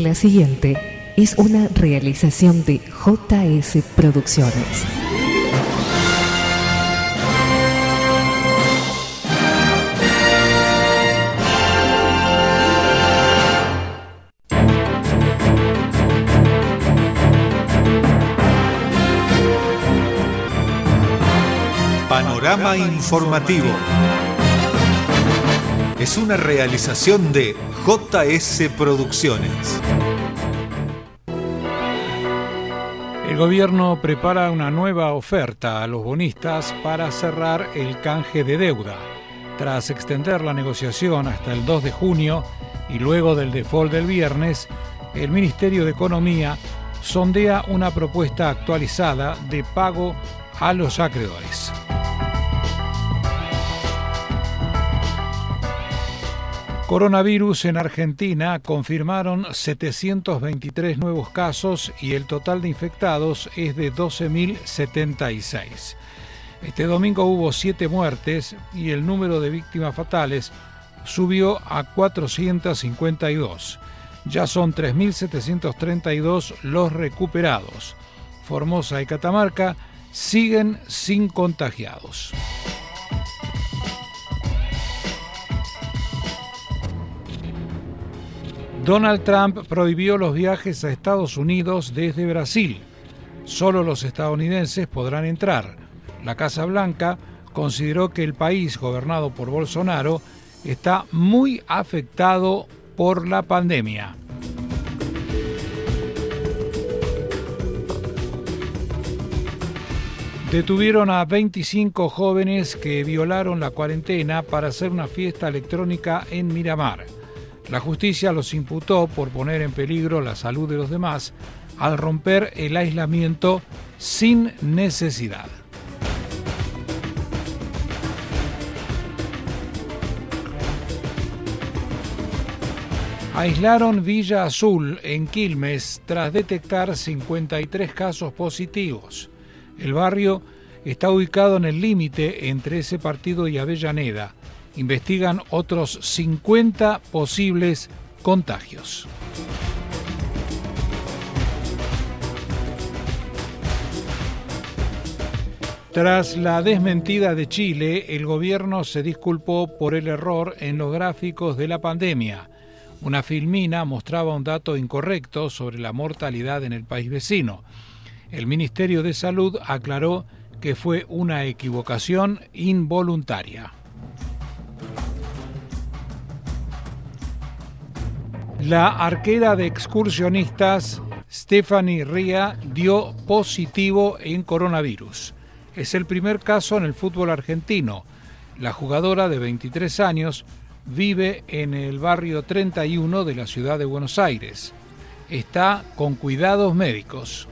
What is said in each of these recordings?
La siguiente es una realización de JS Producciones. Panorama informativo. Es una realización de JS Producciones. El gobierno prepara una nueva oferta a los bonistas para cerrar el canje de deuda. Tras extender la negociación hasta el 2 de junio y luego del default del viernes, el Ministerio de Economía sondea una propuesta actualizada de pago a los acreedores. Coronavirus en Argentina: confirmaron 723 nuevos casos y el total de infectados es de 12.076. Este domingo hubo 7 muertes y el número de víctimas fatales subió a 452. Ya son 3.732 los recuperados. Formosa y Catamarca siguen sin contagiados. Donald Trump prohibió los viajes a Estados Unidos desde Brasil. Solo los estadounidenses podrán entrar. La Casa Blanca consideró que el país gobernado por Bolsonaro está muy afectado por la pandemia. Detuvieron a 25 jóvenes que violaron la cuarentena para hacer una fiesta electrónica en Miramar. La justicia los imputó por poner en peligro la salud de los demás al romper el aislamiento sin necesidad. Aislaron Villa Azul en Quilmes tras detectar 53 casos positivos. El barrio está ubicado en el límite entre ese partido y Avellaneda. Investigan otros 50 posibles contagios. Tras la desmentida de Chile, el gobierno se disculpó por el error en los gráficos de la pandemia. Una filmina mostraba un dato incorrecto sobre la mortalidad en el país vecino. El Ministerio de Salud aclaró que fue una equivocación involuntaria. La arquera de excursionistas Stephanie Ría dio positivo en coronavirus. Es el primer caso en el fútbol argentino. La jugadora de 23 años vive en el barrio 31 de la ciudad de Buenos Aires. Está con cuidados médicos.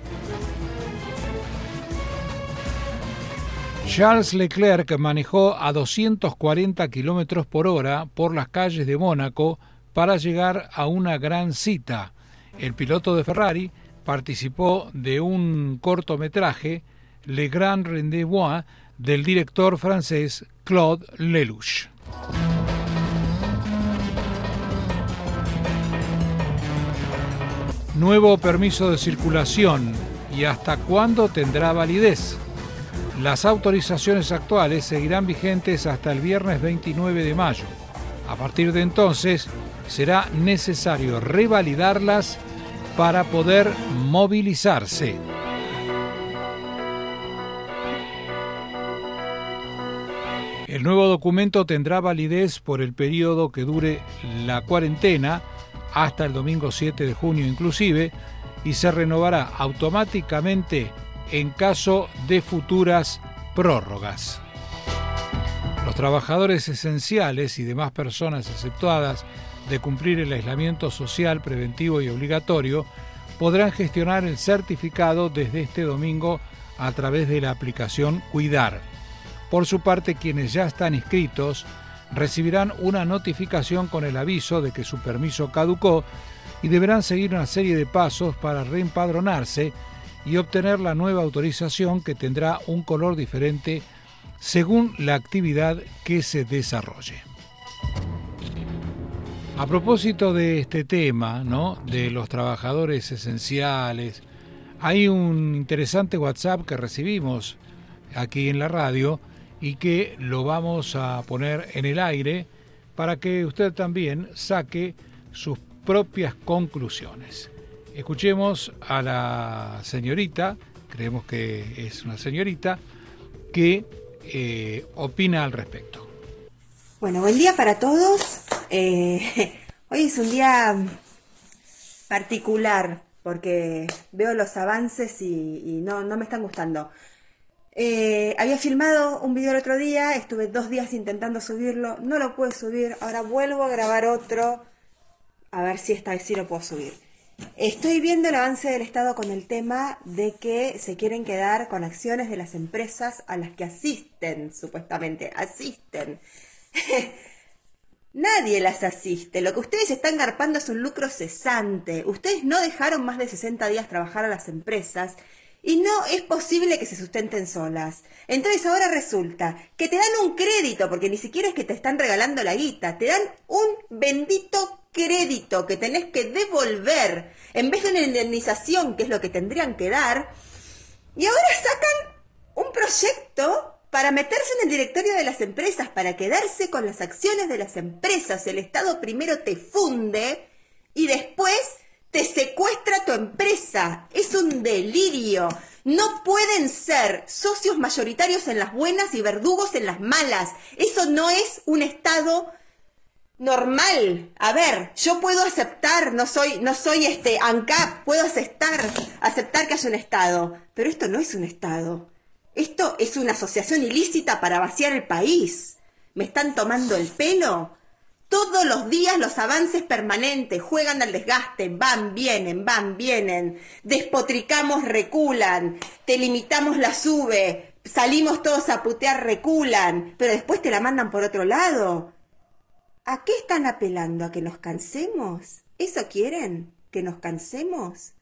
Charles Leclerc manejó a 240 km por hora por las calles de Mónaco para llegar a una gran cita. El piloto de Ferrari participó de un cortometraje, Le Grand Rendez-vous, del director francés Claude Lelouch. Nuevo permiso de circulación. ¿Y hasta cuándo tendrá validez? Las autorizaciones actuales seguirán vigentes hasta el viernes 29 de mayo. A partir de entonces, será necesario revalidarlas para poder movilizarse. El nuevo documento tendrá validez por el periodo que dure la cuarentena, hasta el domingo 7 de junio inclusive, y se renovará automáticamente en caso de futuras prórrogas. Los trabajadores esenciales y demás personas exceptuadas de cumplir el aislamiento social preventivo y obligatorio podrán gestionar el certificado desde este domingo a través de la aplicación Cuidar. Por su parte, quienes ya están inscritos recibirán una notificación con el aviso de que su permiso caducó y deberán seguir una serie de pasos para reempadronarse y obtener la nueva autorización, que tendrá un color diferente según la actividad que se desarrolle. A propósito de este tema, ¿no?, de los trabajadores esenciales, hay un interesante WhatsApp que recibimos aquí en la radio y que lo vamos a poner en el aire para que usted también saque sus propias conclusiones. Escuchemos a la señorita, creemos que es una señorita, que opina al respecto. Bueno, buen día para todos. Hoy es un día particular porque veo los avances y no me están gustando. Había filmado un video el otro día, estuve 2 días intentando subirlo, no lo pude subir, ahora vuelvo a grabar otro, a ver si esta vez sí lo puedo subir. Estoy viendo el avance del Estado con el tema de que se quieren quedar con acciones de las empresas a las que asisten, supuestamente, asisten. Nadie las asiste, lo que ustedes están garpando es un lucro cesante, ustedes no dejaron más de 60 días trabajar a las empresas y no es posible que se sustenten solas. Entonces ahora resulta que te dan un crédito, porque ni siquiera es que te están regalando la guita, te dan un bendito crédito que tenés que devolver en vez de una indemnización, que es lo que tendrían que dar, y ahora sacan un proyecto para meterse en el directorio de las empresas, para quedarse con las acciones de las empresas. El Estado primero te funde y después te secuestra tu empresa. Es un delirio. No pueden ser socios mayoritarios en las buenas y verdugos en las malas. Eso no es un Estado normal. A ver, yo puedo aceptar, no soy ANCAP, puedo aceptar que haya un Estado, pero esto no es un Estado. Esto es una asociación ilícita para vaciar el país. ¿Me están tomando el pelo? Todos los días los avances permanentes, juegan al desgaste, van, vienen, despotricamos, reculan, te limitamos la sube, salimos todos a putear, reculan, pero después te la mandan por otro lado. ¿A qué están apelando? ¿A que nos cansemos? ¿Eso quieren? ¿Que nos cansemos?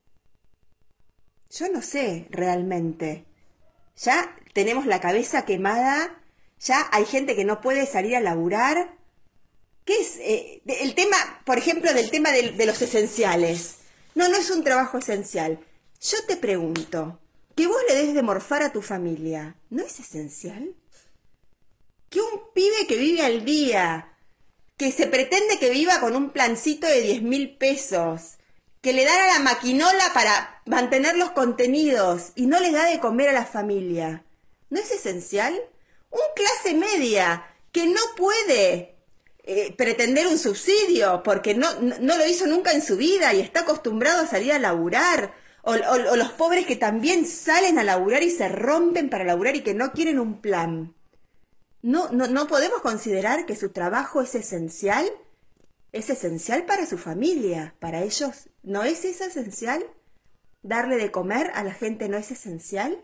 Yo no sé realmente. Ya tenemos la cabeza quemada, ya hay gente que no puede salir a laburar. ¿Qué es el tema, por ejemplo, del tema de los esenciales? No es un trabajo esencial. Yo te pregunto, que vos le des de morfar a tu familia, ¿no es esencial? Que un pibe que vive al día, que se pretende que viva con un plancito de 10.000 pesos, que le dan a la maquinola para mantener los contenidos y no le da de comer a la familia, ¿no es esencial? Un clase media que no puede pretender un subsidio porque no lo hizo nunca en su vida y está acostumbrado a salir a laburar, o los pobres que también salen a laburar y se rompen para laburar y que no quieren un plan. ¿No podemos considerar que su trabajo es esencial? Es esencial para su familia, para ellos. ¿No es eso esencial? ¿Darle de comer a la gente no es esencial?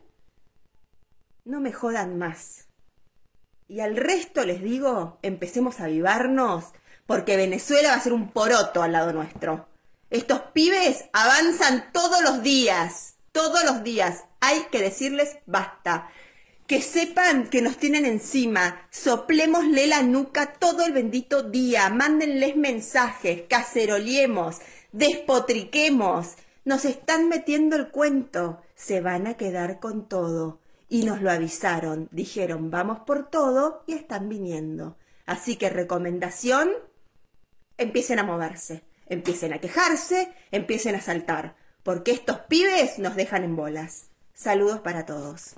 No me jodan más. Y al resto les digo, empecemos a avivarnos, porque Venezuela va a ser un poroto al lado nuestro. Estos pibes avanzan todos los días, hay que decirles basta. Que sepan que nos tienen encima, soplémosle la nuca todo el bendito día, mándenles mensajes, caceroliemos, despotriquemos. Nos están metiendo el cuento, se van a quedar con todo. Y nos lo avisaron, dijeron vamos por todo y están viniendo. Así que recomendación, empiecen a moverse, empiecen a quejarse, empiecen a saltar, porque estos pibes nos dejan en bolas. Saludos para todos.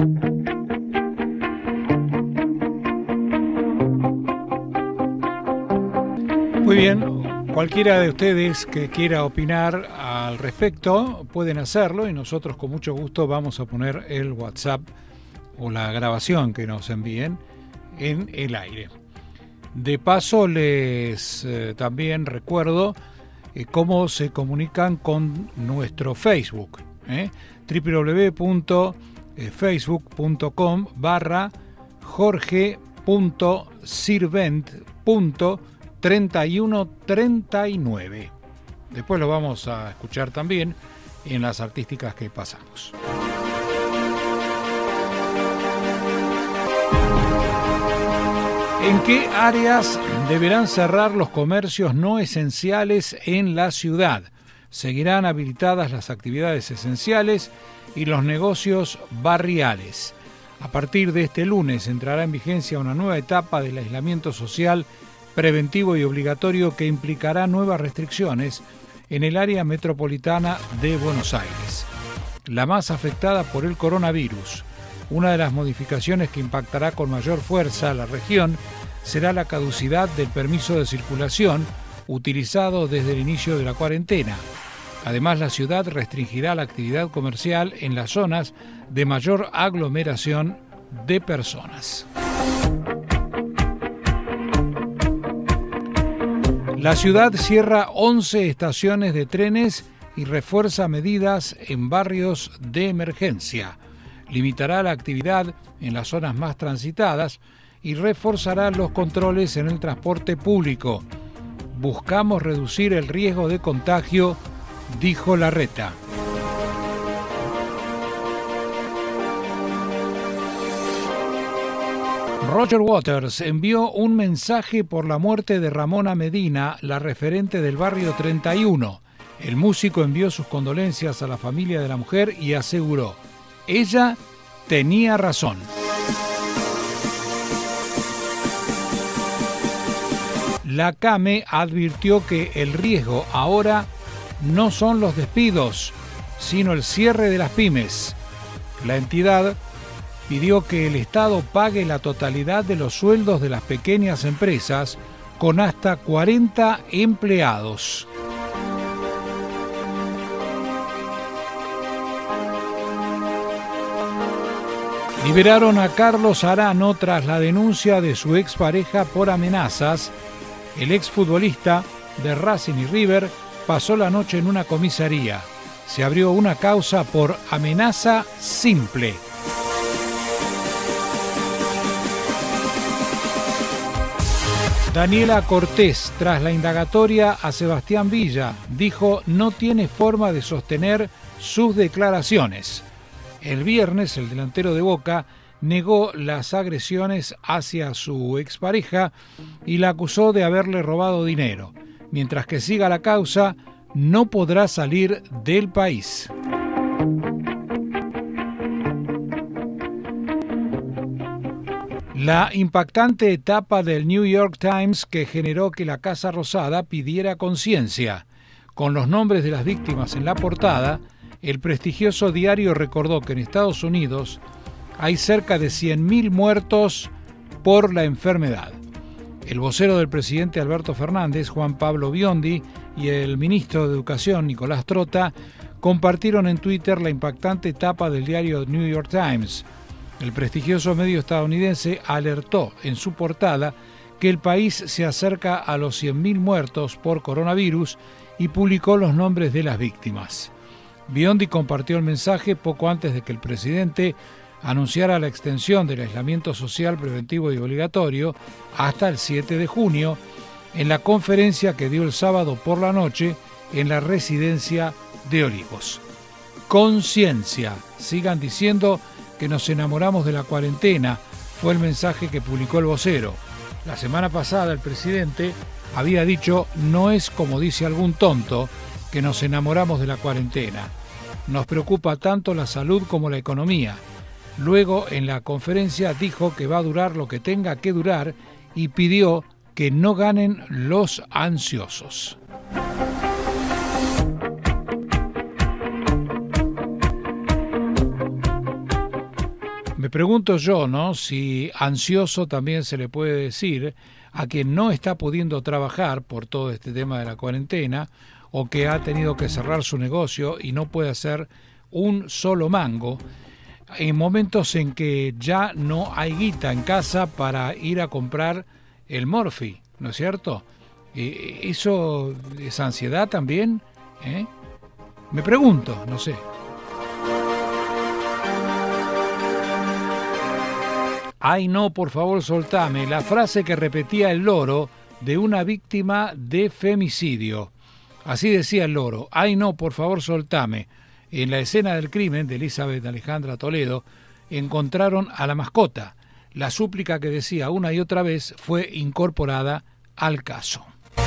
Muy bien, cualquiera de ustedes que quiera opinar al respecto pueden hacerlo y nosotros con mucho gusto vamos a poner el WhatsApp o la grabación que nos envíen en el aire. De paso les también recuerdo cómo se comunican con nuestro Facebook, www.facebook.com/jorge.sirvent.3139. Después lo vamos a escuchar también en las artísticas que pasamos. ¿En qué áreas deberán cerrar los comercios no esenciales en la ciudad? Seguirán habilitadas las actividades esenciales y los negocios barriales. A partir de este lunes entrará en vigencia una nueva etapa del aislamiento social preventivo y obligatorio que implicará nuevas restricciones en el área metropolitana de Buenos Aires, la más afectada por el coronavirus. Una de las modificaciones que impactará con mayor fuerza a la región será la caducidad del permiso de circulación utilizado desde el inicio de la cuarentena. Además, la ciudad restringirá la actividad comercial en las zonas de mayor aglomeración de personas. La ciudad cierra 11 estaciones de trenes y refuerza medidas en barrios de emergencia. Limitará la actividad en las zonas más transitadas y reforzará los controles en el transporte público. Buscamos reducir el riesgo de contagio, dijo Larreta. Roger Waters envió un mensaje por la muerte de Ramona Medina, la referente del barrio 31. El músico envió sus condolencias a la familia de la mujer y aseguró: ella tenía razón. La CAME advirtió que el riesgo ahora no son los despidos, sino el cierre de las pymes. La entidad pidió que el Estado pague la totalidad de los sueldos de las pequeñas empresas con hasta 40 empleados. Liberaron a Carlos Arano tras la denuncia de su expareja por amenazas. El exfutbolista de Racing y River pasó la noche en una comisaría. Se abrió una causa por amenaza simple. Daniela Cortés, tras la indagatoria a Sebastián Villa, dijo no tiene forma de sostener sus declaraciones. El viernes, el delantero de Boca negó las agresiones hacia su expareja y la acusó de haberle robado dinero. Mientras que siga la causa, no podrá salir del país. La impactante etapa del New York Times que generó que la Casa Rosada pidiera conciencia. Con los nombres de las víctimas en la portada, el prestigioso diario recordó que en Estados Unidos hay cerca de 100.000 muertos por la enfermedad. El vocero del presidente Alberto Fernández, Juan Pablo Biondi, y el ministro de Educación, Nicolás Trota, compartieron en Twitter la impactante etapa del diario New York Times. El prestigioso medio estadounidense alertó en su portada que el país se acerca a los 100.000 muertos por coronavirus y publicó los nombres de las víctimas. Biondi compartió el mensaje poco antes de que el presidente anunciara la extensión del aislamiento social preventivo y obligatorio hasta el 7 de junio en la conferencia que dio el sábado por la noche en la residencia de Olivos. Conciencia, sigan diciendo que nos enamoramos de la cuarentena, fue el mensaje que publicó el vocero. La semana pasada el presidente había dicho, no es como dice algún tonto, que nos enamoramos de la cuarentena. Nos preocupa tanto la salud como la economía. Luego, en la conferencia, dijo que va a durar lo que tenga que durar y pidió que no ganen los ansiosos. Me pregunto yo, ¿no?, si ansioso también se le puede decir a quien no está pudiendo trabajar por todo este tema de la cuarentena o que ha tenido que cerrar su negocio y no puede hacer un solo mango en momentos en que ya no hay guita en casa para ir a comprar el Morphy, ¿no es cierto? ¿Eso es ansiedad también? Me pregunto, no sé. Ay no, por favor soltame, la frase que repetía el loro de una víctima de femicidio. Así decía el loro, ay no, por favor soltame. En la escena del crimen de Elizabeth Alejandra Toledo encontraron a la mascota. La súplica que decía una y otra vez fue incorporada al caso.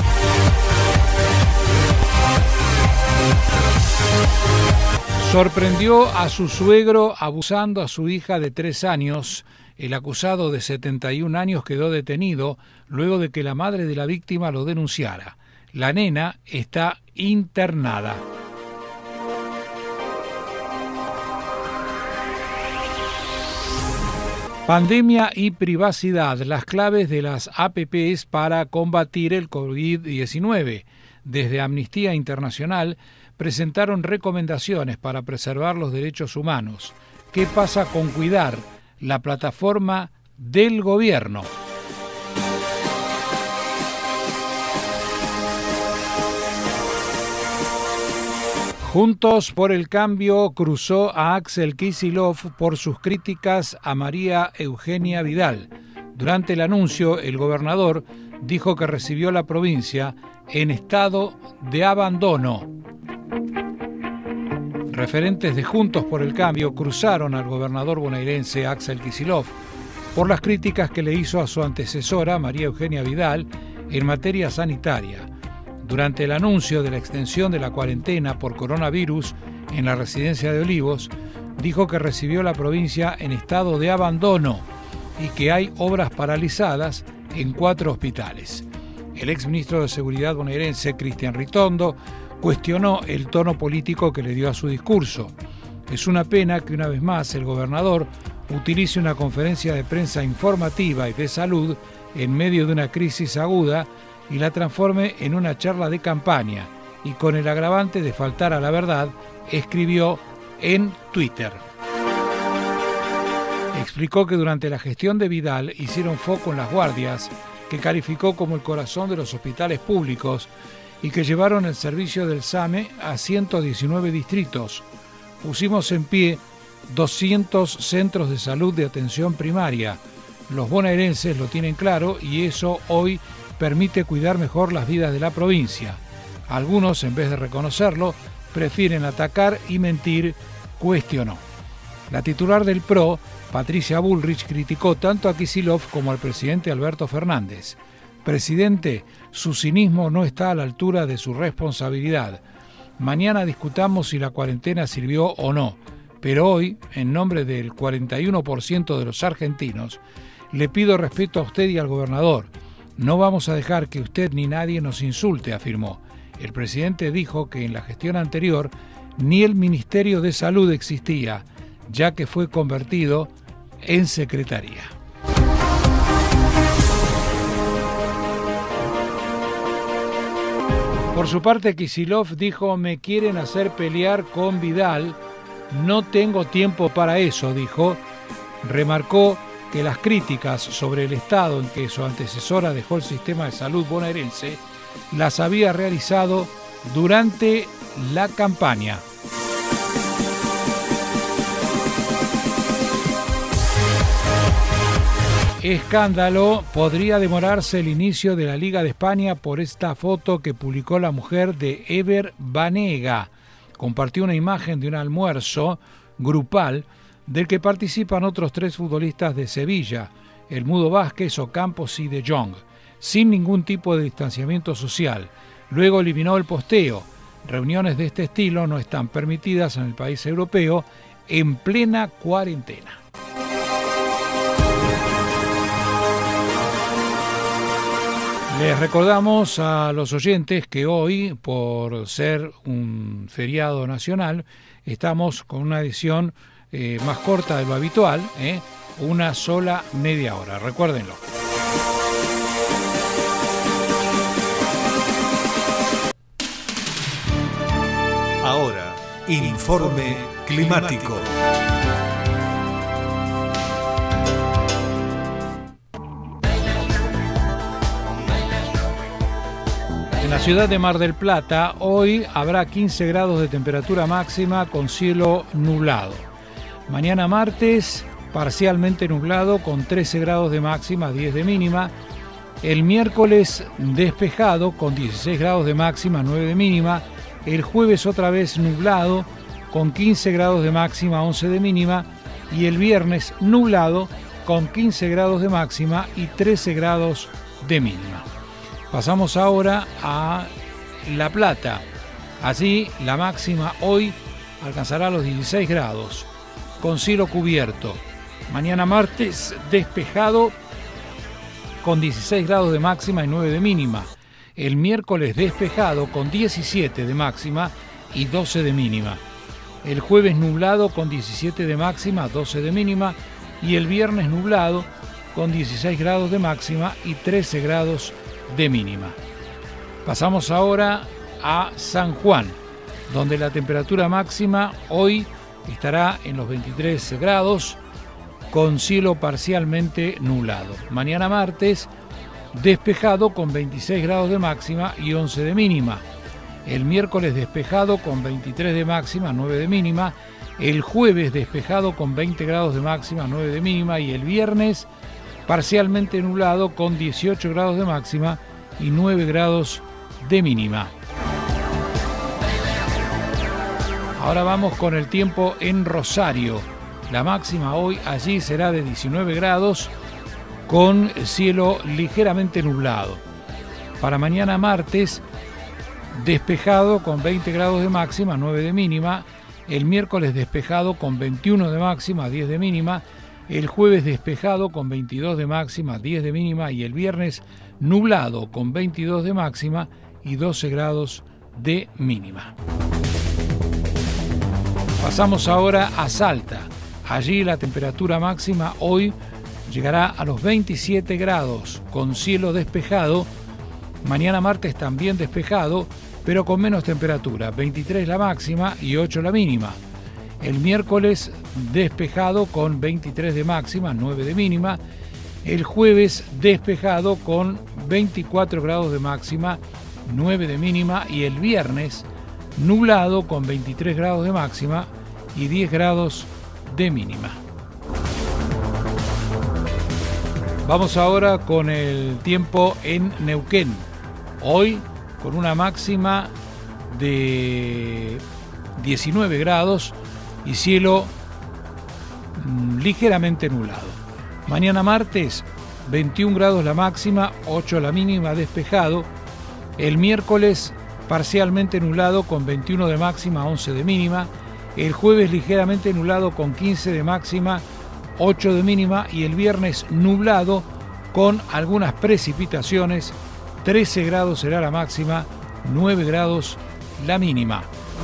Sorprendió a su suegro abusando a su hija de 3 años. El acusado de 71 años quedó detenido luego de que la madre de la víctima lo denunciara. La nena está internada. Pandemia y privacidad, las claves de las APPs para combatir el COVID-19. Desde Amnistía Internacional presentaron recomendaciones para preservar los derechos humanos. ¿Qué pasa con cuidar la plataforma del gobierno? Juntos por el Cambio cruzó a Axel Kicillof por sus críticas a María Eugenia Vidal. Durante el anuncio, el gobernador dijo que recibió la provincia en estado de abandono. Referentes de Juntos por el Cambio cruzaron al gobernador bonaerense Axel Kicillof por las críticas que le hizo a su antecesora María Eugenia Vidal en materia sanitaria. Durante el anuncio de la extensión de la cuarentena por coronavirus en la residencia de Olivos, dijo que recibió la provincia en estado de abandono y que hay obras paralizadas en 4 hospitales. El exministro de Seguridad bonaerense, Cristian Ritondo, cuestionó el tono político que le dio a su discurso. Es una pena que una vez más el gobernador utilice una conferencia de prensa informativa y de salud en medio de una crisis aguda y la transforme en una charla de campaña, y con el agravante de faltar a la verdad, escribió en Twitter. Explicó que durante la gestión de Vidal hicieron foco en las guardias, que calificó como el corazón de los hospitales públicos, y que llevaron el servicio del SAME a 119 distritos. Pusimos en pie 200 centros de salud de atención primaria. Los bonaerenses lo tienen claro y eso hoy permite cuidar mejor las vidas de la provincia. Algunos, en vez de reconocerlo, prefieren atacar y mentir, cuestionó. La titular del PRO, Patricia Bullrich, criticó tanto a Kicillof como al presidente Alberto Fernández. Presidente, su cinismo no está a la altura de su responsabilidad. Mañana discutamos si la cuarentena sirvió o no, pero hoy, en nombre del 41% de los argentinos, le pido respeto a usted y al gobernador. No vamos a dejar que usted ni nadie nos insulte, afirmó. El presidente dijo que en la gestión anterior ni el Ministerio de Salud existía, ya que fue convertido en secretaría. Por su parte, Kicillof dijo: me quieren hacer pelear con Vidal, no tengo tiempo para eso, dijo. Remarcó que las críticas sobre el estado en que su antecesora dejó el sistema de salud bonaerense las había realizado durante la campaña. Escándalo: podría demorarse el inicio de la Liga de España por esta foto que publicó la mujer de Ever Banega. Compartió una imagen de un almuerzo grupal del que participan otros 3 futbolistas de Sevilla, el Mudo Vázquez, Ocampos y De Jong, sin ningún tipo de distanciamiento social. Luego eliminó el posteo. Reuniones de este estilo no están permitidas en el país europeo en plena cuarentena. Les recordamos a los oyentes que hoy, por ser un feriado nacional, estamos con una edición más corta de lo habitual, una sola media hora, recuérdenlo. Ahora, informe climático. En la ciudad de Mar del Plata, hoy habrá 15 grados de temperatura máxima con cielo nublado. Mañana martes, parcialmente nublado con 13 grados de máxima, 10 de mínima. El miércoles, despejado con 16 grados de máxima, 9 de mínima. El jueves otra vez nublado con 15 grados de máxima, 11 de mínima. Y el viernes nublado con 15 grados de máxima y 13 grados de mínima. Pasamos ahora a La Plata. Allí la máxima hoy alcanzará los 16 grados, con cielo cubierto. Mañana martes despejado, con 16 grados de máxima y 9 de mínima. El miércoles despejado, con 17 de máxima y 12 de mínima. El jueves nublado, con 17 de máxima, 12 de mínima. Y el viernes nublado, con 16 grados de máxima y 13 grados de mínima. Pasamos ahora a San Juan, donde la temperatura máxima hoy estará en los 23 grados, con cielo parcialmente nublado. Mañana martes, despejado con 26 grados de máxima y 11 de mínima. El miércoles despejado con 23 de máxima, 9 de mínima. El jueves despejado con 20 grados de máxima, 9 de mínima. Y el viernes parcialmente nublado con 18 grados de máxima y 9 grados de mínima. Ahora vamos con el tiempo en Rosario. La máxima hoy allí será de 19 grados con cielo ligeramente nublado. Para mañana martes, despejado con 20 grados de máxima, 9 de mínima. El miércoles despejado con 21 de máxima, 10 de mínima. El jueves despejado con 22 de máxima, 10 de mínima. Y el viernes nublado con 22 de máxima y 12 grados de mínima. Pasamos ahora a Salta. Allí la temperatura máxima hoy llegará a los 27 grados con cielo despejado. Mañana martes también despejado, pero con menos temperatura, 23 la máxima y 8 la mínima. El miércoles despejado con 23 de máxima, 9 de mínima. El jueves despejado con 24 grados de máxima, 9 de mínima. Y el viernes nublado con 23 grados de máxima y 10 grados de mínima. Vamos ahora con el tiempo en Neuquén. Hoy con una máxima de 19 grados y cielo ligeramente nublado. Mañana martes 21 grados la máxima, 8 la mínima, despejado. El miércoles parcialmente nublado con 21 de máxima, 11 de mínima. El jueves ligeramente nublado con 15 de máxima, 8 de mínima. Y el viernes nublado con algunas precipitaciones, 13 grados será la máxima, 9 grados la mínima.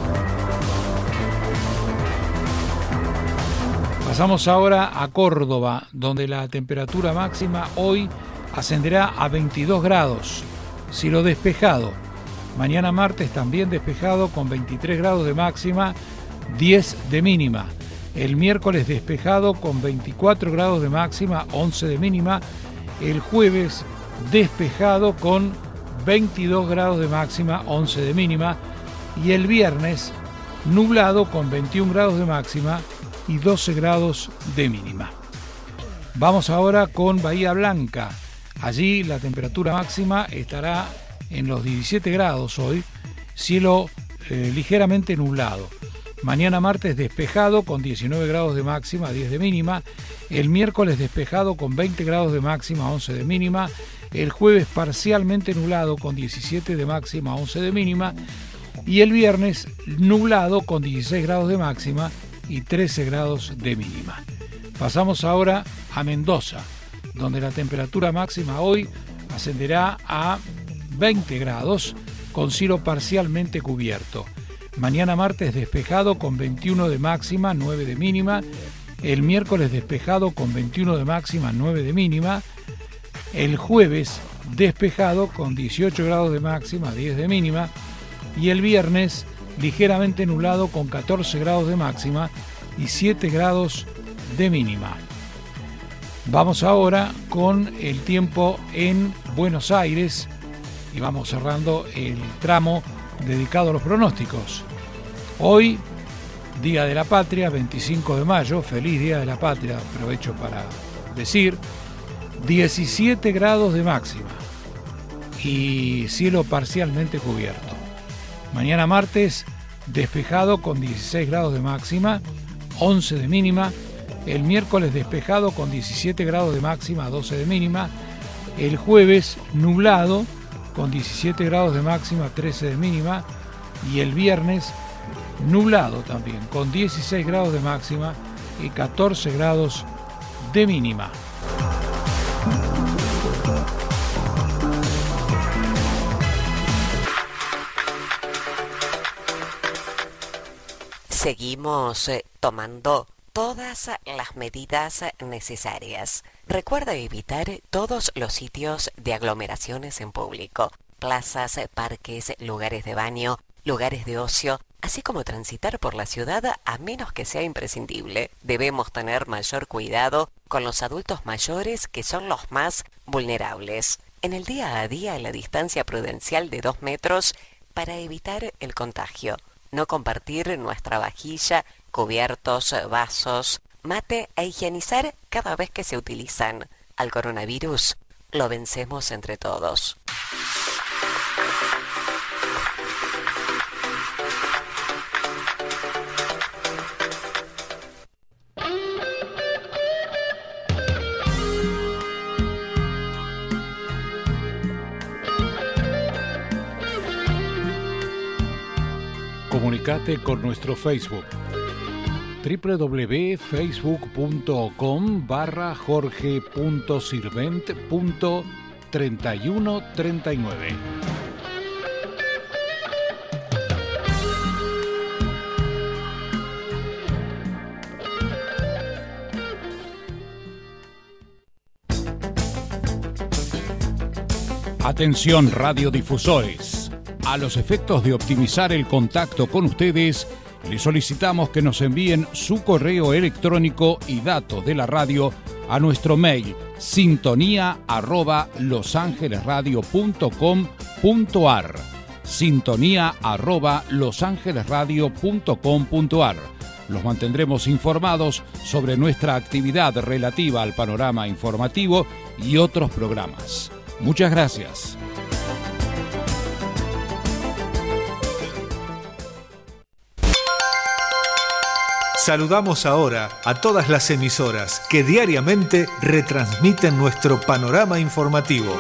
Pasamos ahora a Córdoba, donde la temperatura máxima hoy ascenderá a 22 grados, cielo despejado. Mañana martes también despejado con 23 grados de máxima, 10 de mínima. El miércoles despejado con 24 grados de máxima, 11 de mínima. El jueves despejado con 22 grados de máxima, 11 de mínima. Y el viernes nublado con 21 grados de máxima y 12 grados de mínima. Vamos ahora con Bahía Blanca. Allí la temperatura máxima estará en los 17 grados hoy, cielo ligeramente nublado. Mañana martes despejado con 19 grados de máxima, 10 de mínima. El miércoles despejado con 20 grados de máxima, 11 de mínima. El jueves parcialmente nublado con 17 de máxima, 11 de mínima. Y el viernes nublado con 16 grados de máxima y 13 grados de mínima. Pasamos ahora a Mendoza, donde la temperatura máxima hoy ascenderá a 20 grados con cielo parcialmente cubierto. Mañana martes despejado con 21 de máxima, 9 de mínima. El miércoles despejado con 21 de máxima, 9 de mínima. El jueves despejado con 18 grados de máxima, 10 de mínima. Y el viernes ligeramente nublado con 14 grados de máxima y 7 grados de mínima. Vamos ahora con el tiempo en Buenos Aires y vamos cerrando el tramo dedicado a los pronósticos. Hoy, Día de la Patria, 25 de mayo, feliz Día de la Patria, aprovecho para decir, 17 grados de máxima y cielo parcialmente cubierto. Mañana martes, despejado con 16 grados de máxima, 11 de mínima. El miércoles despejado con 17 grados de máxima, 12 de mínima. El jueves nublado con 17 grados de máxima, 13 de mínima. Y el viernes nublado también con 16 grados de máxima y 14 grados de mínima. Seguimos tomando todas las medidas necesarias. Recuerda evitar todos los sitios de aglomeraciones en público, plazas, parques, lugares de baño, lugares de ocio, así como transitar por la ciudad a menos que sea imprescindible. Debemos tener mayor cuidado con los adultos mayores, que son los más vulnerables. En el día a día, la distancia prudencial de 2 metros para evitar el contagio. No compartir nuestra vajilla, cubiertos, vasos, mate e higienizar cada vez que se utilizan. Al coronavirus lo vencemos entre todos. Comunicate con nuestro Facebook www.facebook.com/jorge.sirvent.3139. Atención radiodifusores. A los efectos de optimizar el contacto con ustedes, les solicitamos que nos envíen su correo electrónico y datos de la radio a nuestro mail sintonía@losangelesradio.com.ar sintonía@losangelesradio.com.ar. Los mantendremos informados sobre nuestra actividad relativa al panorama informativo y otros programas. Muchas gracias. Saludamos ahora a todas las emisoras que diariamente retransmiten nuestro panorama informativo.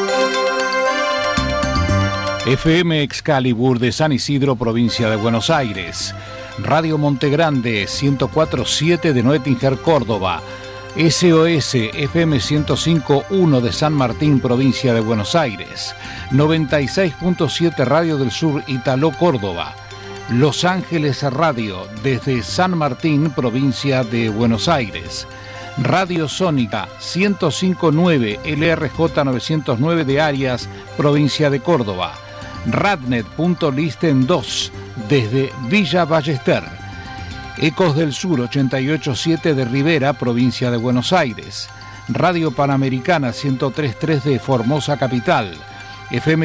FM Excalibur de San Isidro, provincia de Buenos Aires. Radio Montegrande 104.7 de Noetinger, Córdoba. SOS FM 105.1 de San Martín, provincia de Buenos Aires. 96.7 Radio del Sur, Italó, Córdoba. Los Ángeles Radio desde San Martín, provincia de Buenos Aires. Radio Sónica 105.9 LRJ 909 de Arias, provincia de Córdoba. Radnet.listen 2 desde Villa Ballester. Ecos del Sur 88.7 de Rivera, provincia de Buenos Aires. Radio Panamericana 103.3 de Formosa Capital. FM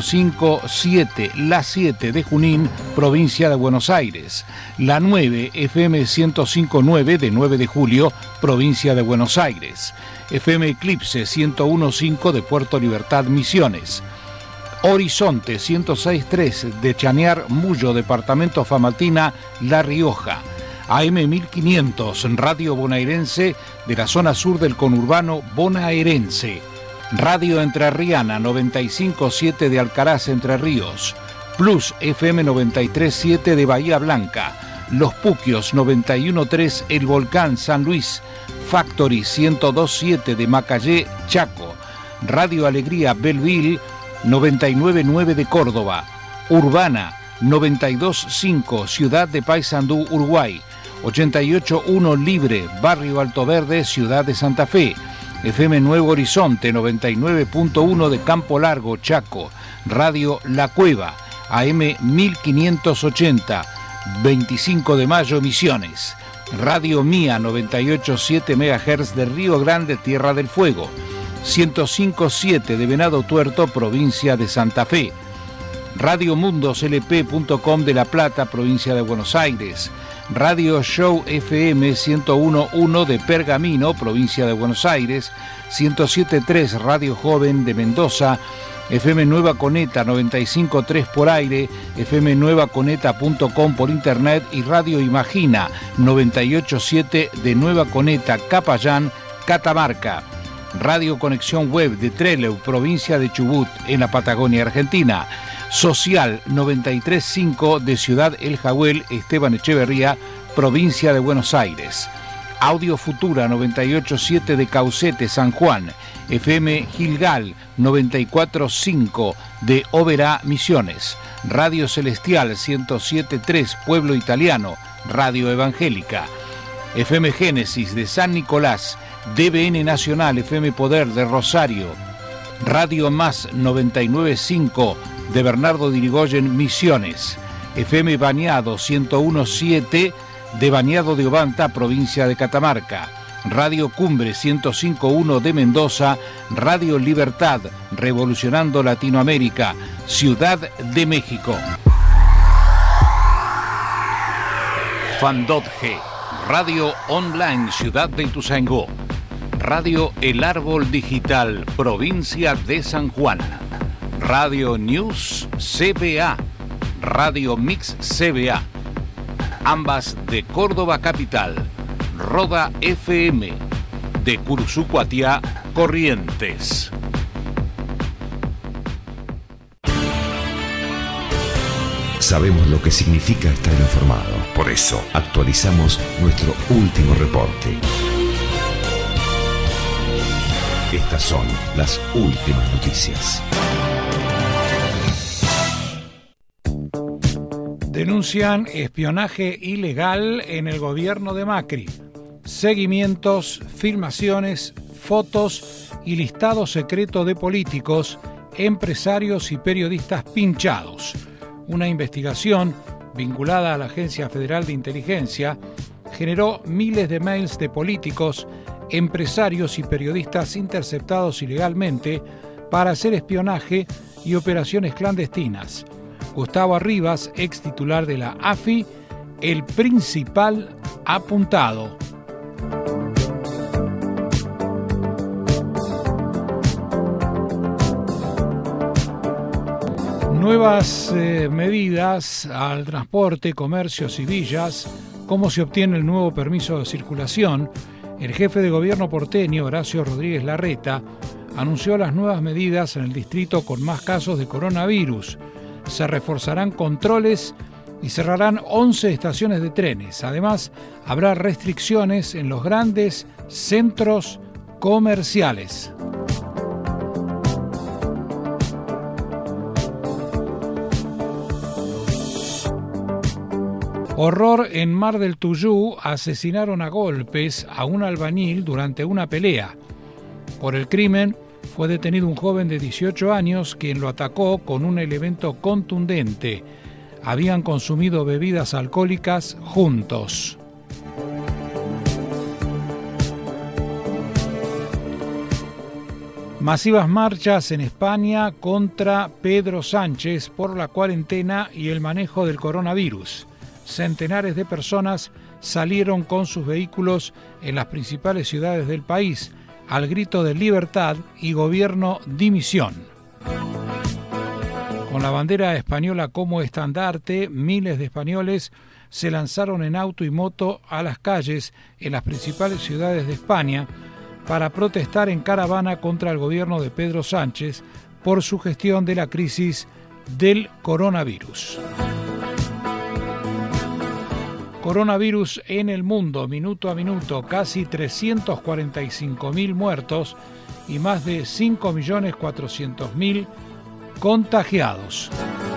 105.7, La 7 de Junín, provincia de Buenos Aires. La 9, FM 105.9 de 9 de Julio, provincia de Buenos Aires. FM Eclipse 101.5 de Puerto Libertad, Misiones. Horizonte 106.3 de Chañar, Mullo, departamento Famatina, La Rioja. AM 1500, Radio Bonaerense de la zona sur del conurbano bonaerense. Radio Entrerriana 95.7 de Alcaraz, Entre Ríos. Plus FM 93.7 de Bahía Blanca. Los Puquios 91.3 El Volcán, San Luis. Factory 102.7 de Macayé, Chaco. Radio Alegría Belleville 99.9 de Córdoba. Urbana 92.5 Ciudad de Paysandú, Uruguay. 88.1 Libre, Barrio Alto Verde, Ciudad de Santa Fe. FM Nuevo Horizonte 99.1 de Campo Largo, Chaco. Radio La Cueva, AM 1580, 25 de mayo, Misiones. Radio Mía 98.7 MHz de Río Grande, Tierra del Fuego. 105.7 de Venado Tuerto, provincia de Santa Fe. Radio Mundoslp.com de La Plata, provincia de Buenos Aires. Radio Show FM 101.1 de Pergamino, provincia de Buenos Aires. 107.3 Radio Joven de Mendoza. FM Nueva Coneta 95.3 por aire, fmnuevaconeta.com por internet y Radio Imagina 98.7 de Nueva Coneta, Capayán, Catamarca. Radio Conexión Web de Trelew, provincia de Chubut, en la Patagonia Argentina. Social 93.5 de Ciudad El Jagüel, Esteban Echeverría, provincia de Buenos Aires. Audio Futura 98.7 de Caucete, San Juan. FM Gilgal 94.5 de Oberá, Misiones. Radio Celestial 107.3 Pueblo Italiano, Radio Evangélica. FM Génesis de San Nicolás. DBN Nacional, FM Poder de Rosario. Radio Más 99.5 de Bernardo de Irigoyen, Misiones. FM Bañado 101.7 de Bañado de Obanta, provincia de Catamarca. Radio Cumbre 105.1 de Mendoza. Radio Libertad, revolucionando Latinoamérica, Ciudad de México. Fandotge, Radio Online, Ciudad de Ituzaingó. Radio El Árbol Digital, provincia de San Juan. Radio News CBA, Radio Mix CBA, ambas de Córdoba Capital. Roda FM, de Cursucuatiá, Corrientes. Sabemos lo que significa estar informado. Por eso actualizamos nuestro último reporte. Estas son las últimas noticias. Denuncian espionaje ilegal en el gobierno de Macri. Seguimientos, filmaciones, fotos y listado secreto de políticos, empresarios y periodistas pinchados. Una investigación vinculada a la Agencia Federal de Inteligencia generó miles de mails de políticos, empresarios y periodistas interceptados ilegalmente para hacer espionaje y operaciones clandestinas. Gustavo Arribas, ex titular de la AFI, el principal apuntado. Nuevas medidas al transporte, comercios y villas. ¿Cómo se obtiene el nuevo permiso de circulación? El jefe de gobierno porteño, Horacio Rodríguez Larreta, anunció las nuevas medidas en el distrito con más casos de coronavirus. Se reforzarán controles y cerrarán 11 estaciones de trenes. Además, habrá restricciones en los grandes centros comerciales. Horror en Mar del Tuyú. Asesinaron a golpes a un albañil durante una pelea. Por el crimen fue detenido un joven de 18 años quien lo atacó con un elemento contundente. Habían consumido bebidas alcohólicas juntos. Masivas marchas en España contra Pedro Sánchez por la cuarentena y el manejo del coronavirus. Centenares de personas salieron con sus vehículos en las principales ciudades del país al grito de libertad y gobierno dimisión. Con la bandera española como estandarte, miles de españoles se lanzaron en auto y moto a las calles en las principales ciudades de España para protestar en caravana contra el gobierno de Pedro Sánchez por su gestión de la crisis del coronavirus. Coronavirus en el mundo, minuto a minuto, casi 345.000 muertos y más de 5.400.000 contagiados.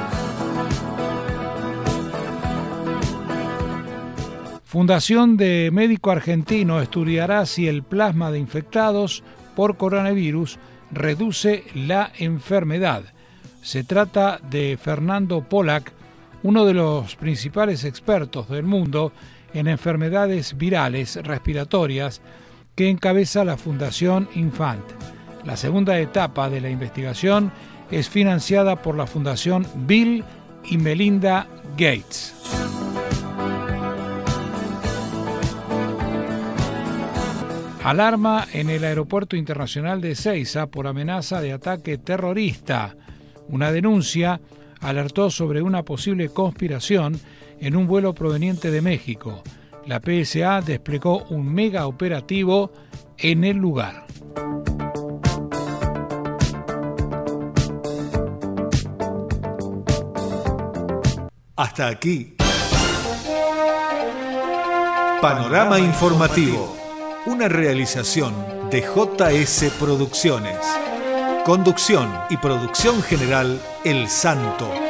Fundación de Médico Argentino estudiará si el plasma de infectados por coronavirus reduce la enfermedad. Se trata de Fernando Pollack, uno de los principales expertos del mundo en enfermedades virales respiratorias, que encabeza la Fundación Infant. La segunda etapa de la investigación es financiada por la Fundación Bill y Melinda Gates. Alarma en el Aeropuerto Internacional de Ezeiza por amenaza de ataque terrorista. Una denuncia alertó sobre una posible conspiración en un vuelo proveniente de México. La PSA desplegó un mega operativo en el lugar. Hasta aquí. Panorama Informativo, una realización de JS Producciones. Conducción y producción general, El Santo.